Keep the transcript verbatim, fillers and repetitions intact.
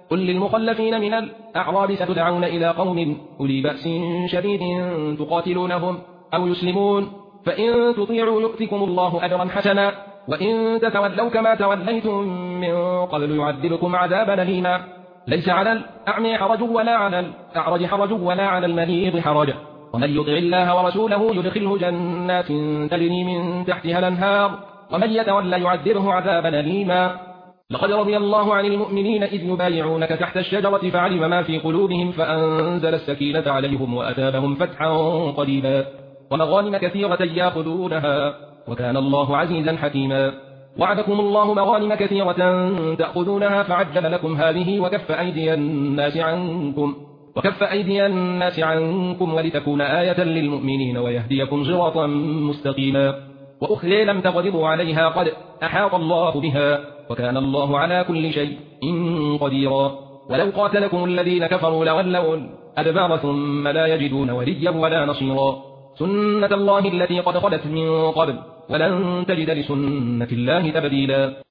قل للمخلفين من الأعراب ستدعون إلى قوم أولي بأس شديد تقاتلونهم أو يسلمون فإن تطيعوا يؤتكم الله أجرا حسنا وإن تتولوا كما توليتم من قبل يعذبكم عذابا أليما ليس على الأعمى حرج ولا على الأعرج حرج ولا على المريض حرج ومن يطع الله ورسوله يدخله جنات تجري من تحتها الأنهار ومن يتولى يعذبه عذابا أليما لقد رضي الله عن المؤمنين إذ يبايعونك تحت الشجرة فعلم ما في قلوبهم فأنزل السكينة عليهم وأتابهم فتحا قريبا ومغانم كثيرة يأخذونها وكان الله عزيزا حكيما وعدكم الله مغانم كثيرة تأخذونها فعجل لكم هذه وكف أيدي الناس عنكم وكف أيدي الناس عنكم ولتكون آية للمؤمنين ويهديكم صراطا مستقيما وأخرى لم تقدروا عليها قد أحاط الله بها وكان الله على كل شيء قديرا ولو قاتلكم الذين كفروا لولوا الأدبار ثم لا يجدون وليا ولا نصيرا سنة الله التي قد خلت من قبل ولن تجد لسنة الله تبديلا